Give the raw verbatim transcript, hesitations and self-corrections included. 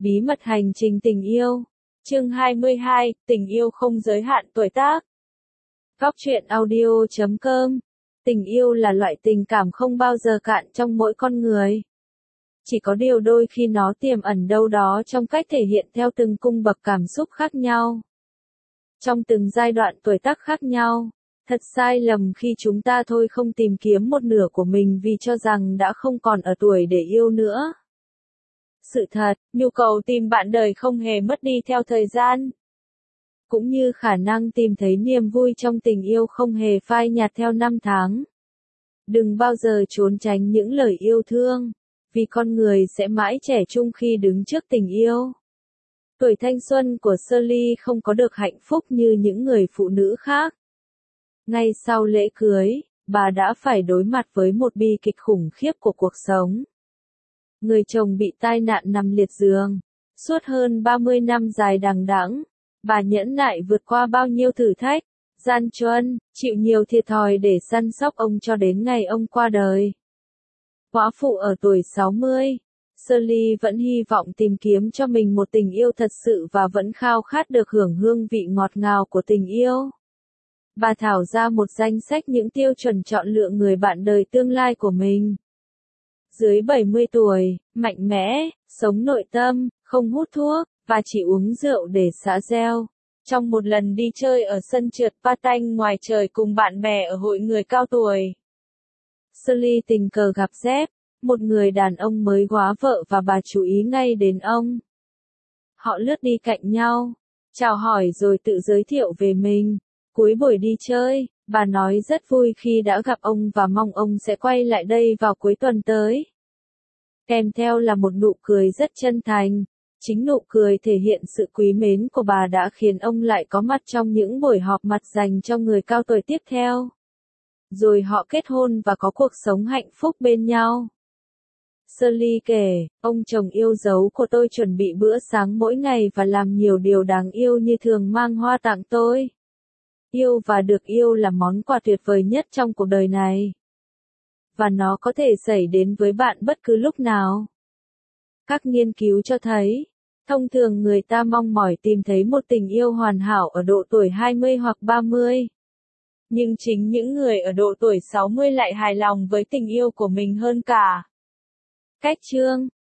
Bí mật hành trình tình yêu. Chương hai mươi hai, tình yêu không giới hạn tuổi tác. Góc truyện audio chấm com. Tình yêu là loại tình cảm không bao giờ cạn trong mỗi con người. Chỉ có điều đôi khi nó tiềm ẩn đâu đó trong cách thể hiện theo từng cung bậc cảm xúc khác nhau. Trong từng giai đoạn tuổi tác khác nhau. Thật sai lầm khi chúng ta thôi không tìm kiếm một nửa của mình vì cho rằng đã không còn ở tuổi để yêu nữa. Sự thật, nhu cầu tìm bạn đời không hề mất đi theo thời gian. Cũng như khả năng tìm thấy niềm vui trong tình yêu không hề phai nhạt theo năm tháng. Đừng bao giờ trốn tránh những lời yêu thương, vì con người sẽ mãi trẻ trung khi đứng trước tình yêu. Tuổi thanh xuân của Shirley không có được hạnh phúc như những người phụ nữ khác. Ngay sau lễ cưới, bà đã phải đối mặt với một bi kịch khủng khiếp của cuộc sống. Người chồng bị tai nạn nằm liệt giường. Suốt hơn ba mươi năm dài đằng đẵng, bà nhẫn nại vượt qua bao nhiêu thử thách, gian truân, chịu nhiều thiệt thòi để săn sóc ông cho đến ngày ông qua đời. Góa phụ ở tuổi sáu mươi, Shirley vẫn hy vọng tìm kiếm cho mình một tình yêu thật sự và vẫn khao khát được hưởng hương vị ngọt ngào của tình yêu. Bà thảo ra một danh sách những tiêu chuẩn chọn lựa người bạn đời tương lai của mình. Dưới bảy mươi tuổi, mạnh mẽ, sống nội tâm, không hút thuốc, và chỉ uống rượu để xã reo. Trong một lần đi chơi ở sân trượt patin ngoài trời cùng bạn bè ở hội người cao tuổi, Shirley tình cờ gặp Jeff, một người đàn ông mới góa vợ và bà chú ý ngay đến ông. Họ lướt đi cạnh nhau, chào hỏi rồi tự giới thiệu về mình. Cuối buổi đi chơi, bà nói rất vui khi đã gặp ông và mong ông sẽ quay lại đây vào cuối tuần tới. Kèm theo là một nụ cười rất chân thành. Chính nụ cười thể hiện sự quý mến của bà đã khiến ông lại có mặt trong những buổi họp mặt dành cho người cao tuổi tiếp theo. Rồi họ kết hôn và có cuộc sống hạnh phúc bên nhau. Shirley kể, ông chồng yêu dấu của tôi chuẩn bị bữa sáng mỗi ngày và làm nhiều điều đáng yêu như thường mang hoa tặng tôi. Yêu và được yêu là món quà tuyệt vời nhất trong cuộc đời này. Và nó có thể xảy đến với bạn bất cứ lúc nào. Các nghiên cứu cho thấy, thông thường người ta mong mỏi tìm thấy một tình yêu hoàn hảo ở độ tuổi hai mươi hoặc ba mươi. Nhưng chính những người ở độ tuổi sáu mươi lại hài lòng với tình yêu của mình hơn cả. Cách chương